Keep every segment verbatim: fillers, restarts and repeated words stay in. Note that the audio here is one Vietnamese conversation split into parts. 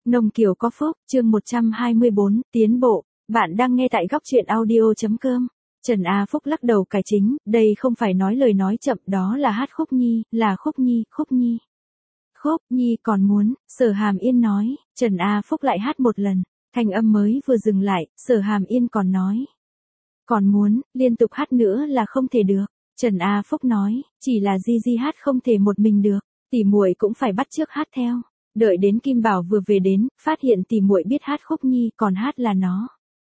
Nông Kiều có phúc, chương một trăm hai mươi bốn, tiến bộ. Bạn đang nghe tại góc truyện audio.com. Trần A Phúc lắc đầu cải chính, đây không phải nói lời nói chậm, đó là hát khúc nhi, là khúc nhi, khúc nhi. Khúc nhi còn muốn, Sở Hàm Yên nói, Trần A Phúc lại hát một lần, thanh âm mới vừa dừng lại, Sở Hàm Yên còn nói. Còn muốn, liên tục hát nữa là không thể được. Trần A Phúc nói, chỉ là Di Di hát không thể một mình được, tỷ muội cũng phải bắt chước hát theo. Đợi đến Kim Bảo vừa về đến, phát hiện tỷ muội biết hát khúc nhi, còn hát là nó.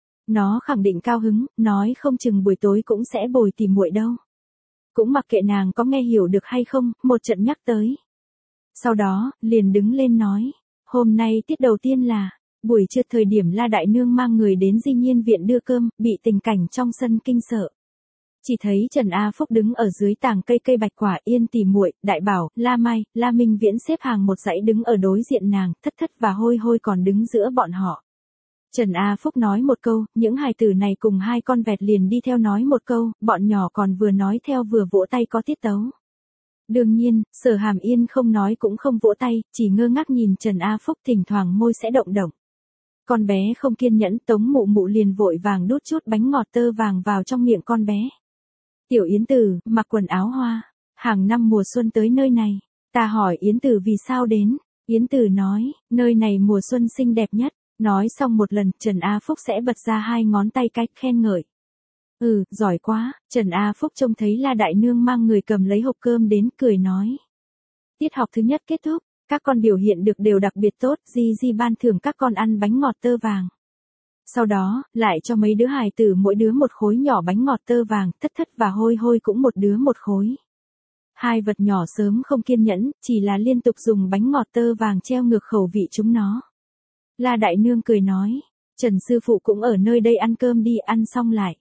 Nó khẳng định cao hứng, nói không chừng buổi tối cũng sẽ bồi tỷ muội đâu. Cũng mặc kệ nàng có nghe hiểu được hay không, một trận nhắc tới. Sau đó, liền đứng lên nói, hôm nay tiết đầu tiên là, buổi trưa thời điểm La Đại Nương mang người đến Di Nhiên viện đưa cơm, bị tình cảnh trong sân kinh sợ. Chỉ thấy Trần A Phúc đứng ở dưới tàng cây cây bạch quả, Yên tỷ muội, Đại Bảo, La Mai, La Minh Viễn xếp hàng một dãy đứng ở đối diện nàng, Thất Thất và Hôi Hôi còn đứng giữa bọn họ. Trần A Phúc nói một câu, những hài tử này cùng hai con vẹt liền đi theo nói một câu, bọn nhỏ còn vừa nói theo vừa vỗ tay có tiết tấu. Đương nhiên, Sở Hàm Yên không nói cũng không vỗ tay, chỉ ngơ ngác nhìn Trần A Phúc, thỉnh thoảng môi sẽ động động. Con bé không kiên nhẫn, Tống Mụ Mụ liền vội vàng đút chút bánh ngọt tơ vàng vào trong miệng con bé. Tiểu Yến Tử, mặc quần áo hoa, hàng năm mùa xuân tới nơi này, ta hỏi Yến Tử vì sao đến, Yến Tử nói, nơi này mùa xuân xinh đẹp nhất, nói xong một lần, Trần A Phúc sẽ bật ra hai ngón tay cách khen ngợi. Ừ, giỏi quá, Trần A Phúc trông thấy La Đại Nương mang người cầm lấy hộp cơm đến, cười nói. Tiết học thứ nhất kết thúc, các con biểu hiện được đều đặc biệt tốt, Di Di ban thưởng các con ăn bánh ngọt tơ vàng. Sau đó, lại cho mấy đứa hài tử mỗi đứa một khối nhỏ bánh ngọt tơ vàng, Thất Thất và Hôi Hôi cũng một đứa một khối. Hai vật nhỏ sớm không kiên nhẫn, chỉ là liên tục dùng bánh ngọt tơ vàng treo ngược khẩu vị chúng nó. La Đại Nương cười nói, Trần sư phụ cũng ở nơi đây ăn cơm đi, ăn xong lại.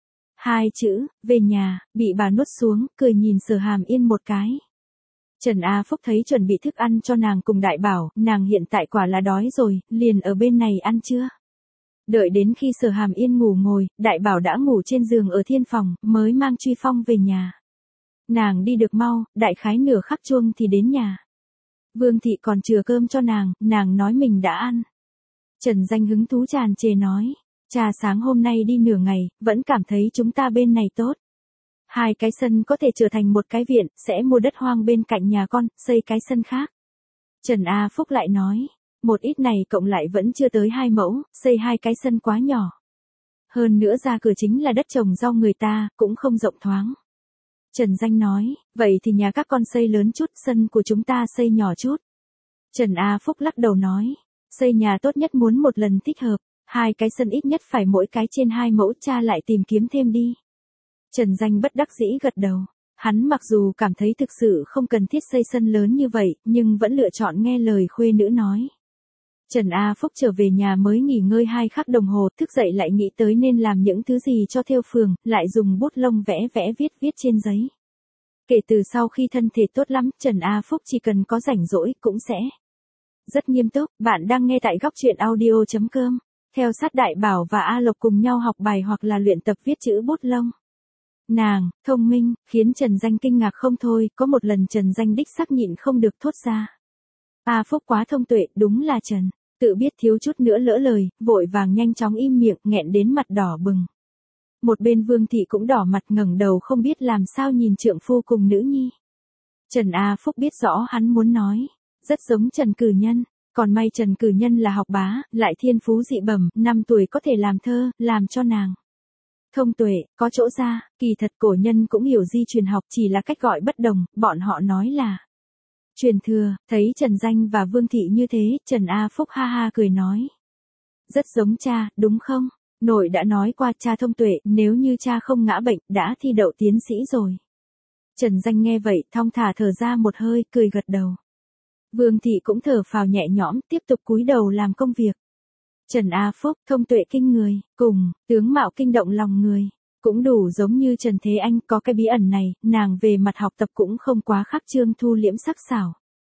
Hai chữ, về nhà, bị bà nuốt xuống, cười nhìn Sở Hàm Yên một cái. Trần A Phúc thấy chuẩn bị thức ăn cho nàng cùng Đại Bảo, nàng hiện tại quả là đói rồi, liền ở bên này ăn chưa? Đợi đến khi Sở Hàm Yên ngủ ngồi, Đại Bảo đã ngủ trên giường ở thiên phòng, mới mang Truy Phong về nhà. Nàng đi được mau, đại khái nửa khắc chuông thì đến nhà. Vương thị còn chừa cơm cho nàng, nàng nói mình đã ăn. Trần Danh hứng thú tràn trề nói, cha sáng hôm nay đi nửa ngày, vẫn cảm thấy chúng ta bên này tốt. Hai cái sân có thể trở thành một cái viện, sẽ mua đất hoang bên cạnh nhà con, xây cái sân khác. Trần A Phúc lại nói, một ít này cộng lại vẫn chưa tới hai mẫu, xây hai cái sân quá nhỏ. Hơn nữa ra cửa chính là đất trồng rau người ta, cũng không rộng thoáng. Trần Danh nói, vậy thì nhà các con xây lớn chút, sân của chúng ta xây nhỏ chút. Trần A Phúc lắc đầu nói, xây nhà tốt nhất muốn một lần thích hợp, hai cái sân ít nhất phải mỗi cái trên hai mẫu, cha lại tìm kiếm thêm đi. Trần Danh bất đắc dĩ gật đầu. Hắn mặc dù cảm thấy thực sự không cần thiết xây sân lớn như vậy, nhưng vẫn lựa chọn nghe lời khuê nữ nói. Trần A Phúc trở về nhà mới nghỉ ngơi hai khắc đồng hồ, thức dậy lại nghĩ tới nên làm những thứ gì cho thêu phường, lại dùng bút lông vẽ vẽ viết viết trên giấy. Kể từ sau khi thân thể tốt lắm, Trần A Phúc chỉ cần có rảnh rỗi cũng sẽ rất nghiêm túc. Bạn đang nghe tại góc truyện audio.com. Theo sát Đại Bảo và A Lộc cùng nhau học bài hoặc là luyện tập viết chữ bút lông. Nàng, thông minh, khiến Trần Danh kinh ngạc không thôi, có một lần Trần Danh đích xác nhịn không được thốt ra. A Phúc quá thông tuệ, đúng là Trần, tự biết thiếu chút nữa lỡ lời, vội vàng nhanh chóng im miệng, nghẹn đến mặt đỏ bừng. Một bên Vương thị cũng đỏ mặt ngẩng đầu không biết làm sao nhìn trượng phu cùng nữ nhi. Trần A Phúc biết rõ hắn muốn nói, rất giống Trần Cử Nhân, còn may Trần Cử Nhân là học bá, lại thiên phú dị bẩm, năm tuổi có thể làm thơ, làm cho nàng thông tuệ, có chỗ ra, kỳ thật cổ nhân cũng hiểu di truyền học, chỉ là cách gọi bất đồng, bọn họ nói là truyền thừa. Thấy Trần Danh và Vương thị như thế, Trần A Phúc ha ha cười nói, rất giống cha, đúng không? Nội đã nói qua cha thông tuệ, nếu như cha không ngã bệnh, đã thi đậu tiến sĩ rồi. Trần Danh nghe vậy, thong thả thở ra một hơi, cười gật đầu. Vương thị cũng thở phào nhẹ nhõm, tiếp tục cúi đầu làm công việc. Trần A Phúc, thông tuệ kinh người, cùng, tướng mạo kinh động lòng người, cũng đủ giống như Trần Thế Anh, có cái bí ẩn này, nàng về mặt học tập cũng không quá khắc trương thu liễm sắc sảo.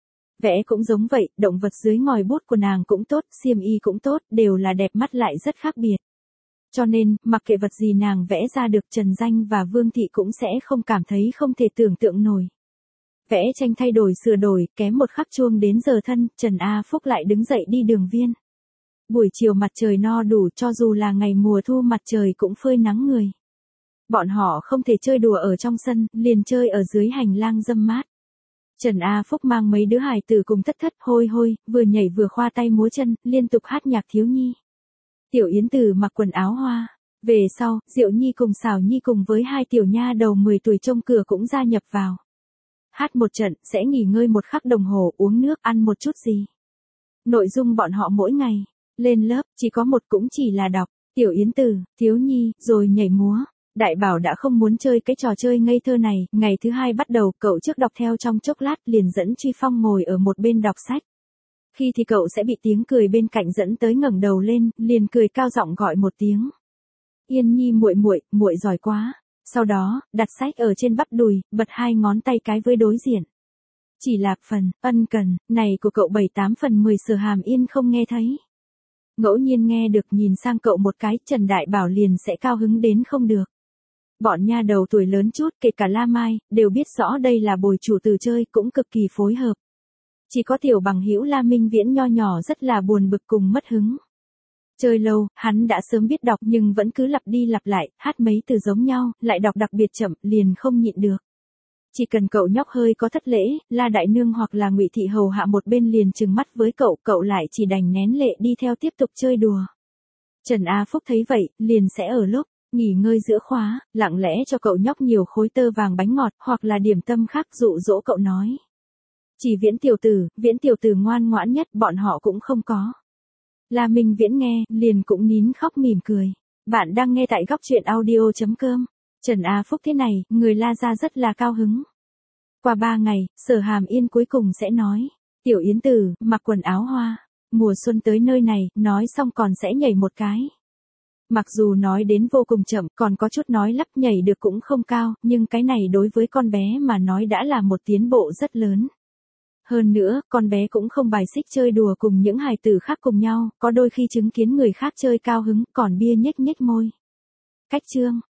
Vẽ cũng giống vậy, động vật dưới ngòi bút của nàng cũng tốt, xiêm y cũng tốt, đều là đẹp mắt lại rất khác biệt. Cho nên, mặc kệ vật gì nàng vẽ ra được, Trần Danh và Vương thị cũng sẽ không cảm thấy không thể tưởng tượng nổi. Vẽ tranh thay đổi sửa đổi, kém một khắc chuông đến giờ thân, Trần A Phúc lại đứng dậy đi đường viên. Buổi chiều mặt trời no đủ, cho dù là ngày mùa thu mặt trời cũng phơi nắng người. Bọn họ không thể chơi đùa ở trong sân, liền chơi ở dưới hành lang râm mát. Trần A Phúc mang mấy đứa hài tử cùng thất thất hôi hôi, vừa nhảy vừa khoa tay múa chân, liên tục hát nhạc thiếu nhi. Tiểu Yến Tử mặc quần áo hoa. Về sau, Diệu Nhi cùng Xảo Nhi cùng với hai tiểu nha đầu mười tuổi trông cửa cũng gia nhập vào. Hát một trận, sẽ nghỉ ngơi một khắc đồng hồ, uống nước, ăn một chút gì. Nội dung bọn họ mỗi ngày, lên lớp, chỉ có một cũng chỉ là đọc, Tiểu Yến Tử, thiếu nhi, rồi nhảy múa. Đại Bảo đã không muốn chơi cái trò chơi ngây thơ này, ngày thứ hai bắt đầu, cậu trước đọc theo trong chốc lát liền dẫn Truy Phong ngồi ở một bên đọc sách. Khi thì cậu sẽ bị tiếng cười bên cạnh dẫn tới ngẩng đầu lên, liền cười cao giọng gọi một tiếng. Yên Nhi muội muội, muội giỏi quá. Sau đó, đặt sách ở trên bắp đùi, bật hai ngón tay cái với đối diện. Chỉ là phần, ân cần, này của cậu bảy tám phần mười Sở Hàm Yên không nghe thấy. Ngẫu nhiên nghe được nhìn sang cậu một cái, Trần Đại Bảo liền sẽ cao hứng đến không được. Bọn nha đầu tuổi lớn chút, kể cả La Mai, đều biết rõ đây là bồi chủ từ chơi, cũng cực kỳ phối hợp. Chỉ có tiểu bằng hữu La Minh Viễn nho nhỏ rất là buồn bực cùng mất hứng. Chơi lâu, hắn đã sớm biết đọc nhưng vẫn cứ lặp đi lặp lại, hát mấy từ giống nhau, lại đọc đặc biệt chậm, liền không nhịn được. Chỉ cần cậu nhóc hơi có thất lễ, La Đại Nương hoặc là Ngụy Thị hầu hạ một bên liền trừng mắt với cậu, cậu lại chỉ đành nén lệ đi theo tiếp tục chơi đùa. Trần A Phúc thấy vậy, liền sẽ ở lúc nghỉ ngơi giữa khóa, lặng lẽ cho cậu nhóc nhiều khối tơ vàng bánh ngọt, hoặc là điểm tâm khác dụ dỗ cậu nói. Chỉ Viễn tiểu tử, Viễn tiểu tử ngoan ngoãn nhất, bọn họ cũng không có. La Minh Viễn nghe, liền cũng nín khóc mỉm cười. Bạn đang nghe tại góc truyện audio chấm com. Trần A Phúc thế này, người La gia rất là cao hứng. Qua ba ngày, Sở Hàm Yên cuối cùng sẽ nói. Tiểu Yến Tử, mặc quần áo hoa. Mùa xuân tới nơi này, nói xong còn sẽ nhảy một cái. Mặc dù nói đến vô cùng chậm, còn có chút nói lắp nhảy được cũng không cao, nhưng cái này đối với con bé mà nói đã là một tiến bộ rất lớn. Hơn nữa, con bé cũng không bài xích chơi đùa cùng những hài tử khác cùng nhau, có đôi khi chứng kiến người khác chơi cao hứng, còn bia nhếch nhếch môi. Cách chương